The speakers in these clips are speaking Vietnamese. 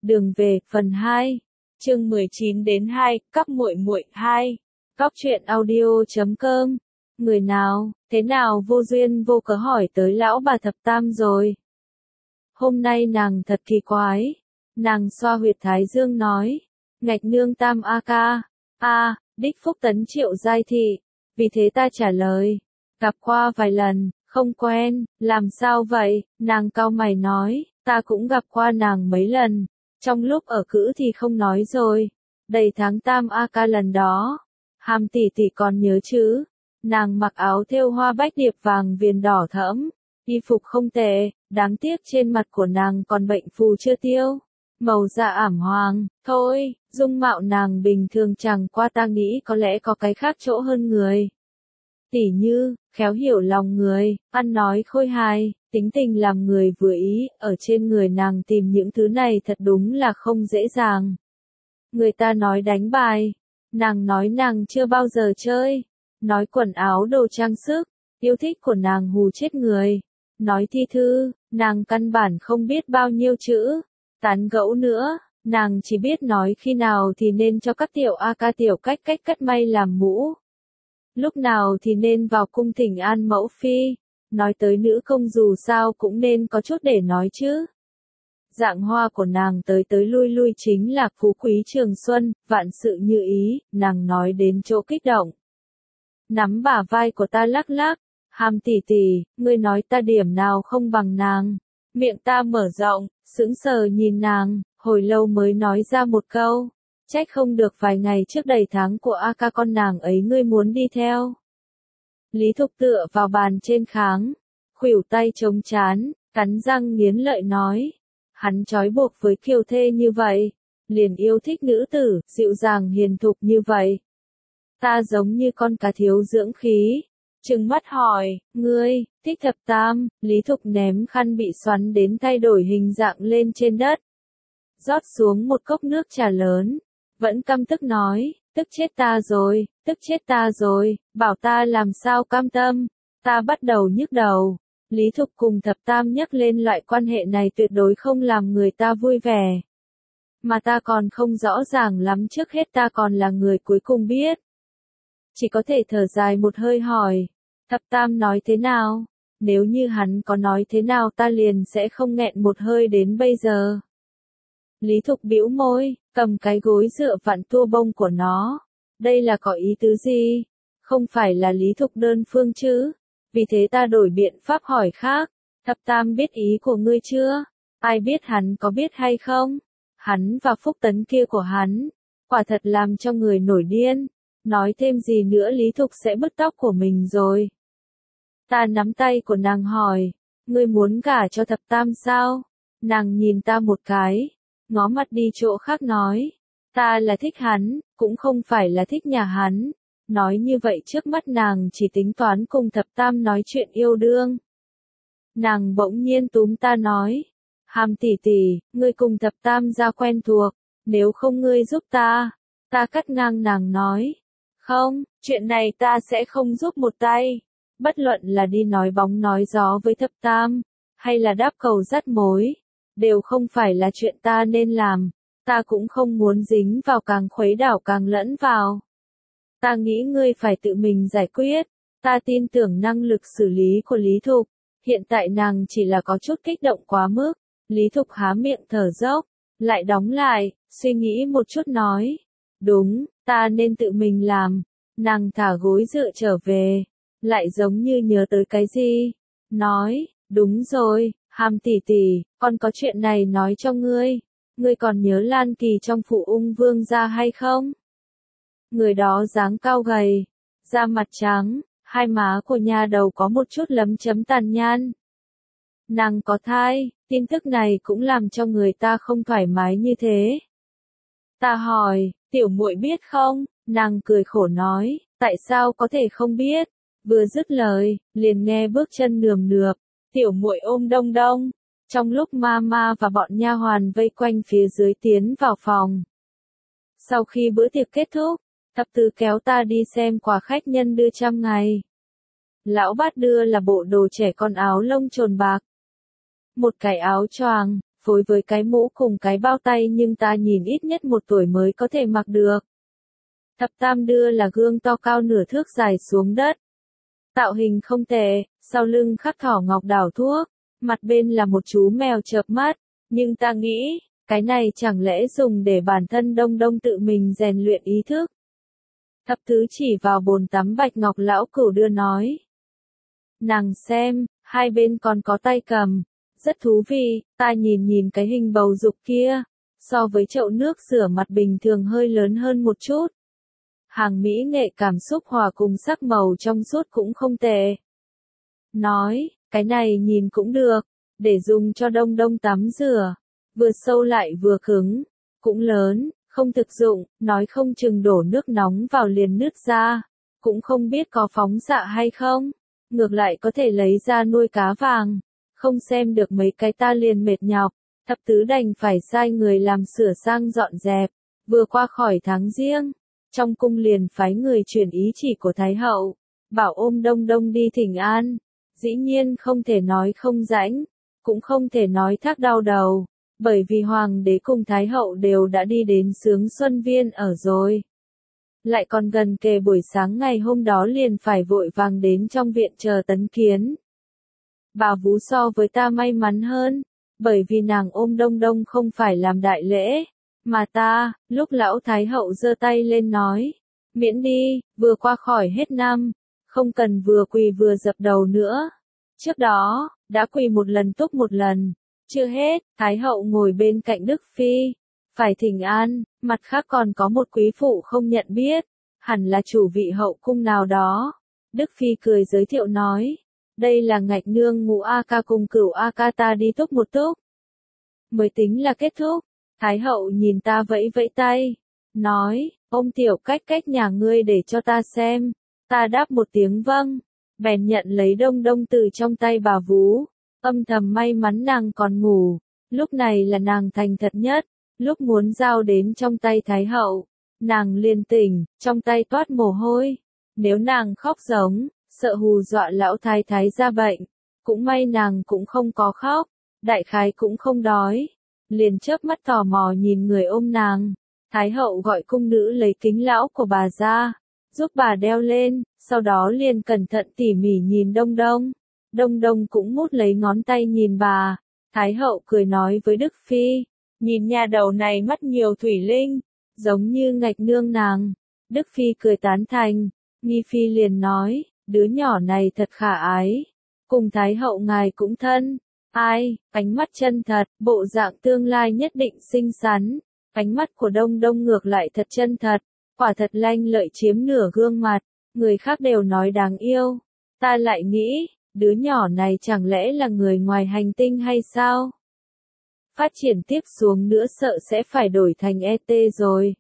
Đường về, phần 2. Chương 19 đến 2, các muội muội 2. Góc truyện audio.com. Người nào, thế nào vô duyên vô cớ hỏi tới lão bà thập tam rồi. Hôm nay nàng thật kỳ quái. Nàng xoa huyệt thái dương nói. Ngạch nương tam a ca. Đích phúc tấn Triệu giai thị. Vì thế ta trả lời. Gặp qua vài lần, không quen, làm sao vậy? Nàng cau mày nói. Ta cũng gặp qua nàng mấy lần. Trong lúc ở cữ thì không nói rồi. Đầy tháng tam a ca lần đó. Hàm tỷ tỷ còn nhớ chứ? Nàng mặc áo thêu hoa bách điệp vàng viền đỏ thẫm. Y phục không tệ, đáng tiếc trên mặt của nàng còn bệnh phù chưa tiêu. Màu da ảm hoàng, thôi, dung mạo nàng bình thường chẳng qua ta nghĩ có lẽ có cái khác chỗ hơn người. Tỉ như, khéo hiểu lòng người, ăn nói khôi hài, tính tình làm người vừa ý, ở trên người nàng tìm những thứ này thật đúng là không dễ dàng. Người ta nói đánh bài, nàng nói nàng chưa bao giờ chơi, nói quần áo đồ trang sức, yêu thích của nàng hù chết người, nói thi thư, nàng căn bản không biết bao nhiêu chữ, tán gẫu nữa, nàng chỉ biết nói khi nào thì nên cho các tiểu a ca tiểu cách cắt may làm mũ. Lúc nào thì nên vào cung thỉnh an mẫu phi, nói tới nữ công dù sao cũng nên có chút để nói chứ. Dạng hoa của nàng tới lui chính là phú quý trường xuân, vạn sự như ý, nàng nói đến chỗ kích động. Nắm bả vai của ta lắc lắc, Hàm tỷ tỷ, ngươi nói ta điểm nào không bằng nàng. Miệng ta mở rộng, sững sờ nhìn nàng, hồi lâu mới nói ra một câu. Trách không được vài ngày trước đầy tháng của a ca con nàng ấy ngươi muốn đi theo. Lý Thục tựa vào bàn trên kháng, khuỷu tay chống trán, cắn răng nghiến lợi nói. Hắn trói buộc với kiều thê như vậy, liền yêu thích nữ tử, dịu dàng hiền thục như vậy. Ta giống như con cá thiếu dưỡng khí. Trừng mắt hỏi, ngươi, thích thập tam, Lý Thục ném khăn bị xoắn đến thay đổi hình dạng lên trên đất. Rót xuống một cốc nước trà lớn, vẫn căm tức nói, tức chết ta rồi, bảo ta làm sao cam tâm, ta bắt đầu nhức đầu. Lý Thục cùng thập tam nhắc lên loại quan hệ này tuyệt đối không làm người ta vui vẻ. Mà ta còn không rõ ràng lắm, trước hết ta còn là người cuối cùng biết. Chỉ có thể thở dài một hơi hỏi, thập tam nói thế nào? Nếu như hắn có nói thế nào ta liền sẽ không nghẹn một hơi đến bây giờ. Lý Thục bĩu môi, cầm cái gối dựa vặn tua bông của nó. Đây là có ý tứ gì? Không phải là Lý Thục đơn phương chứ? Vì thế ta đổi biện pháp hỏi khác. Thập tam biết ý của ngươi chưa? Ai biết hắn có biết hay không? Hắn và phúc tấn kia của hắn, quả thật làm cho người nổi điên. Nói thêm gì nữa Lý Thục sẽ bứt tóc của mình rồi. Ta nắm tay của nàng hỏi, ngươi muốn gả cho thập tam sao? Nàng nhìn ta một cái, ngó mặt đi chỗ khác nói, ta là thích hắn, cũng không phải là thích nhà hắn. Nói như vậy trước mắt nàng chỉ tính toán cùng thập tam nói chuyện yêu đương. Nàng bỗng nhiên túm ta nói, Hàm tỷ tỷ, ngươi cùng thập tam ra quen thuộc, nếu không ngươi giúp ta. Ta cắt ngang nàng nói, không, chuyện này ta sẽ không giúp một tay. Bất luận là đi nói bóng nói gió với thập tam, hay là đáp cầu dắt mối, đều không phải là chuyện ta nên làm. Ta cũng không muốn dính vào, càng khuấy đảo càng lẫn vào. Ta nghĩ ngươi phải tự mình giải quyết. Ta tin tưởng năng lực xử lý của Lý Thục. Hiện tại nàng chỉ là có chút kích động quá mức. Lý Thục há miệng thở dốc, lại đóng lại, suy nghĩ một chút nói. Đúng, ta nên tự mình làm. Nàng thả gối dựa trở về, lại giống như nhớ tới cái gì. Nói, đúng rồi, Hàm tỷ tỷ, con có chuyện này nói cho ngươi. Ngươi còn nhớ Lan Kỳ trong Phụ Ung Vương gia hay không? Người đó dáng cao gầy, da mặt trắng, hai má của nhà đầu có một chút lấm chấm tàn nhang. Nàng có thai, tin tức này cũng làm cho người ta không thoải mái như thế. Ta hỏi, tiểu muội biết không? Nàng cười khổ nói, tại sao có thể không biết? Vừa dứt lời, liền nghe bước chân nườm nượp, tiểu muội ôm Đông Đông. Trong lúc Mama và bọn nha hoàn vây quanh phía dưới tiến vào phòng. Sau khi bữa tiệc kết thúc, thập tứ kéo ta đi xem quà khách nhân đưa 100 ngày. Lão bát đưa là bộ đồ trẻ con áo lông trồn bạc. Một cái áo choàng, phối với cái mũ cùng cái bao tay nhưng ta nhìn ít nhất 1 tuổi mới có thể mặc được. Thập tam đưa là gương to cao nửa thước dài xuống đất. Tạo hình không tệ, sau lưng khắc thỏ ngọc đảo thuốc, mặt bên là một chú mèo chợp mắt, nhưng ta nghĩ, cái này chẳng lẽ dùng để bản thân Đông Đông tự mình rèn luyện ý thức. Thập tứ chỉ vào bồn tắm bạch ngọc lão cửu đưa nói. Nàng xem, hai bên còn có tay cầm, rất thú vị, ta nhìn nhìn cái hình bầu dục kia, so với chậu nước rửa mặt bình thường hơi lớn hơn một chút. Hàng mỹ nghệ cảm xúc hòa cùng sắc màu trong suốt cũng không tệ. Nói, cái này nhìn cũng được, để dùng cho Đông Đông tắm rửa, vừa sâu lại vừa cứng, cũng lớn, không thực dụng, nói không chừng đổ nước nóng vào liền nứt ra, cũng không biết có phóng xạ hay không, ngược lại có thể lấy ra nuôi cá vàng, không xem được mấy cái ta liền mệt nhọc, thập tứ đành phải sai người làm sửa sang dọn dẹp, vừa qua khỏi tháng giêng, trong cung liền phái người truyền ý chỉ của Thái hậu, bảo ôm Đông Đông đi thỉnh an, dĩ nhiên không thể nói không rãnh, cũng không thể nói thác đau đầu. Bởi vì hoàng đế cùng thái hậu đều đã đi đến Sướng Xuân Viên ở rồi. Lại còn gần kề buổi sáng ngày hôm đó liền phải vội vàng đến trong viện chờ tấn kiến. Bà Vú so với ta may mắn hơn, bởi vì nàng ôm Đông Đông không phải làm đại lễ, mà ta, lúc lão thái hậu giơ tay lên nói, miễn đi, vừa qua khỏi hết năm, không cần vừa quỳ vừa dập đầu nữa. Trước đó, đã quỳ một lần túc một lần. Chưa hết, Thái hậu ngồi bên cạnh Đức Phi, phải thỉnh an, mặt khác còn có một quý phụ không nhận biết, hẳn là chủ vị hậu cung nào đó. Đức Phi cười giới thiệu nói, đây là Ngạch Nương Ngũ A Ca cùng Cửu A Ca ta đi túc một túc. Mới tính là kết thúc, Thái hậu nhìn ta vẫy vẫy tay, nói, ôm tiểu cách cách nhà ngươi để cho ta xem, ta đáp một tiếng vâng, bèn nhận lấy Đông Đông từ trong tay bà Vú. Âm thầm may mắn nàng còn ngủ, lúc này là nàng thành thật nhất, lúc muốn giao đến trong tay Thái hậu, nàng liền tỉnh, trong tay toát mồ hôi, nếu nàng khóc giống, sợ hù dọa lão thái thái ra bệnh, cũng may nàng cũng không có khóc, đại khái cũng không đói, liền chớp mắt tò mò nhìn người ôm nàng, Thái hậu gọi cung nữ lấy kính lão của bà ra, giúp bà đeo lên, sau đó liền cẩn thận tỉ mỉ nhìn Đông Đông. Đông Đông cũng mút lấy ngón tay nhìn bà, Thái hậu cười nói với Đức Phi, nhìn nhà đầu này mắt nhiều thủy linh, giống như Ngạch Nương nàng. Đức Phi cười tán thành, Nghi Phi liền nói, đứa nhỏ này thật khả ái, cùng Thái hậu ngài cũng thân, ai, ánh mắt chân thật, bộ dạng tương lai nhất định xinh xắn, ánh mắt của Đông Đông ngược lại thật chân thật, quả thật lanh lợi chiếm nửa gương mặt, người khác đều nói đáng yêu, ta lại nghĩ, đứa nhỏ này chẳng lẽ là người ngoài hành tinh hay sao? Phát triển tiếp xuống nữa sợ sẽ phải đổi thành ET rồi.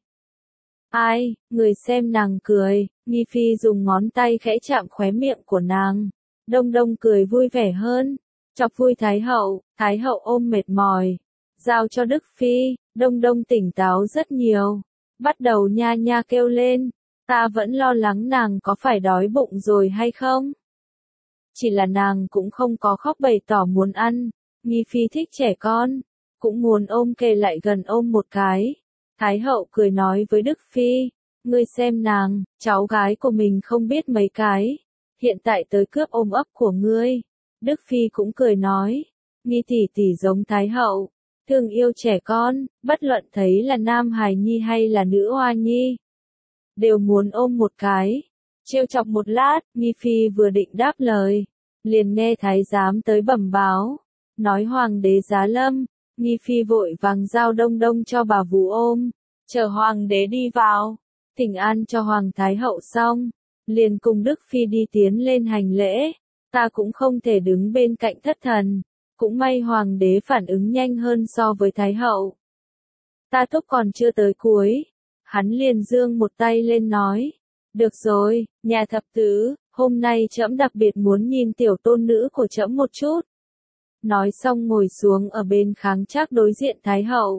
Ai, người xem nàng cười, Nghi Phi dùng ngón tay khẽ chạm khóe miệng của nàng. Đông Đông cười vui vẻ hơn, chọc vui Thái hậu ôm mệt mỏi. Giao cho Đức Phi, Đông Đông tỉnh táo rất nhiều. Bắt đầu nha nha kêu lên, ta vẫn lo lắng nàng có phải đói bụng rồi hay không? Chỉ là nàng cũng không có khóc bày tỏ muốn ăn, Nghi Phi thích trẻ con, cũng muốn ôm kề lại gần ôm một cái. Thái hậu cười nói với Đức Phi, ngươi xem nàng, cháu gái của mình không biết mấy cái, hiện tại tới cướp ôm ấp của ngươi. Đức Phi cũng cười nói, Nghi tỷ tỷ giống Thái hậu, thương yêu trẻ con, bất luận thấy là nam hài nhi hay là nữ hoa nhi, đều muốn ôm một cái. Trêu chọc một lát, Nghi Phi vừa định đáp lời, liền nghe thái giám tới bẩm báo, nói hoàng đế giá lâm. Nghi Phi vội vàng giao Đông Đông cho bà Vú ôm, chờ hoàng đế đi vào, thỉnh an cho hoàng thái hậu xong, liền cùng Đức Phi đi tiến lên hành lễ, ta cũng không thể đứng bên cạnh thất thần, cũng may hoàng đế phản ứng nhanh hơn so với thái hậu. Ta thúc còn chưa tới cuối, hắn liền giương một tay lên nói, được rồi, nhà thập tứ, hôm nay trẫm đặc biệt muốn nhìn tiểu tôn nữ của trẫm một chút. Nói xong ngồi xuống ở bên kháng trác đối diện Thái hậu.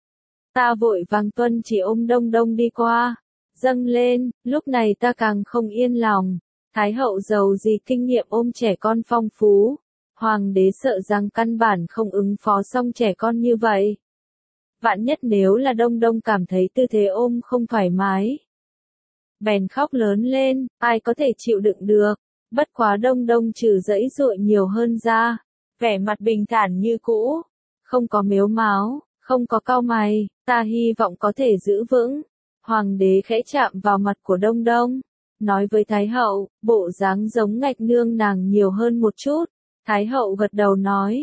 Ta vội vàng tuân chỉ ôm Đông Đông đi qua, dâng lên, lúc này ta càng không yên lòng. Thái hậu giàu gì kinh nghiệm ôm trẻ con phong phú, Hoàng đế sợ rằng căn bản không ứng phó xong trẻ con như vậy. Vạn nhất nếu là Đông Đông cảm thấy tư thế ôm không thoải mái, bèn khóc lớn lên, ai có thể chịu đựng được. Bất quá Đông Đông trừ giãy giụa nhiều hơn ra, vẻ mặt bình thản như cũ, không có mếu máo, không có cau mày, ta hy vọng có thể giữ vững. Hoàng đế khẽ chạm vào mặt của Đông Đông, nói với Thái hậu, bộ dáng giống Ngạch nương nàng nhiều hơn một chút. Thái hậu gật đầu nói,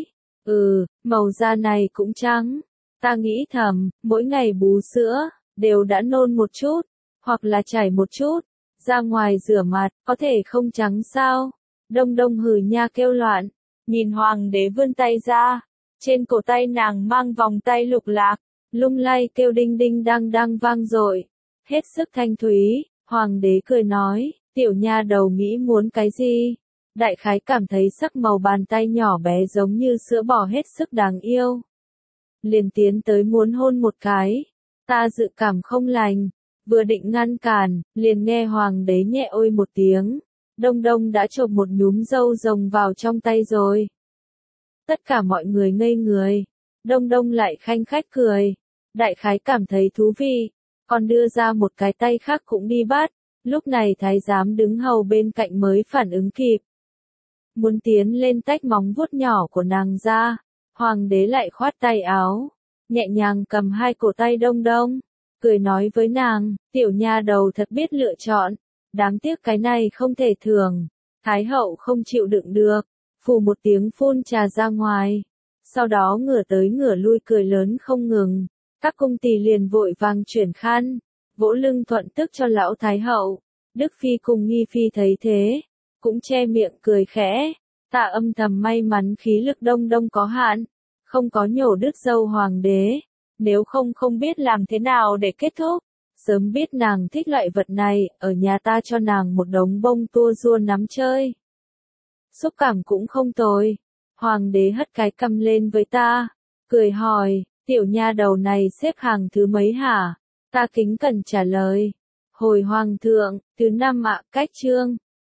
màu da này cũng trắng. Ta nghĩ thầm, mỗi ngày bú sữa, đều đã nôn một chút, hoặc là chảy một chút, ra ngoài rửa mặt, có thể không trắng sao? Đông Đông hừ nha kêu loạn, nhìn hoàng đế vươn tay ra, trên cổ tay nàng mang vòng tay lục lạc, lung lay kêu đinh đinh đang đang vang dội, hết sức thanh thúy. Hoàng đế cười nói, tiểu nha đầu nghĩ muốn cái gì? Đại khái cảm thấy sắc màu bàn tay nhỏ bé giống như sữa bò hết sức đáng yêu. Liền tiến tới muốn hôn một cái. Ta dự cảm không lành, vừa định ngăn cản, liền nghe hoàng đế nhẹ ôi một tiếng. Đông Đông đã chộp một nhúm râu rồng vào trong tay rồi. Tất cả mọi người ngây người. Đông Đông lại khanh khách cười. Đại khái cảm thấy thú vị, còn đưa ra một cái tay khác cũng đi bắt. Lúc này thái giám đứng hầu bên cạnh mới phản ứng kịp. Muốn tiến lên tách móng vuốt nhỏ của nàng ra. Hoàng đế lại khoát tay áo, nhẹ nhàng cầm hai cổ tay Đông Đông, cười nói với nàng, tiểu nha đầu thật biết lựa chọn, đáng tiếc cái này không thể thường. Thái hậu không chịu đựng được, phù một tiếng phun trà ra ngoài, sau đó ngửa tới ngửa lui cười lớn không ngừng. Các cung tỳ liền vội vàng chuyển khăn, vỗ lưng thuận tức cho lão thái hậu. Đức phi cùng nghi phi thấy thế, cũng che miệng cười khẽ. Ta âm thầm may mắn khí lực Đông Đông có hạn, không có nhổ đứt râu hoàng đế, nếu không không biết làm thế nào để kết thúc. Sớm biết nàng thích loại vật này, ở nhà ta cho nàng một đống bông tua rua nắm chơi. Xúc cảm cũng không tồi. Hoàng đế hất cái cằm lên với ta, cười hỏi, tiểu nha đầu này xếp hàng thứ mấy hả? Ta kính cẩn trả lời, hồi hoàng thượng, thứ 5 ạ, cách chương.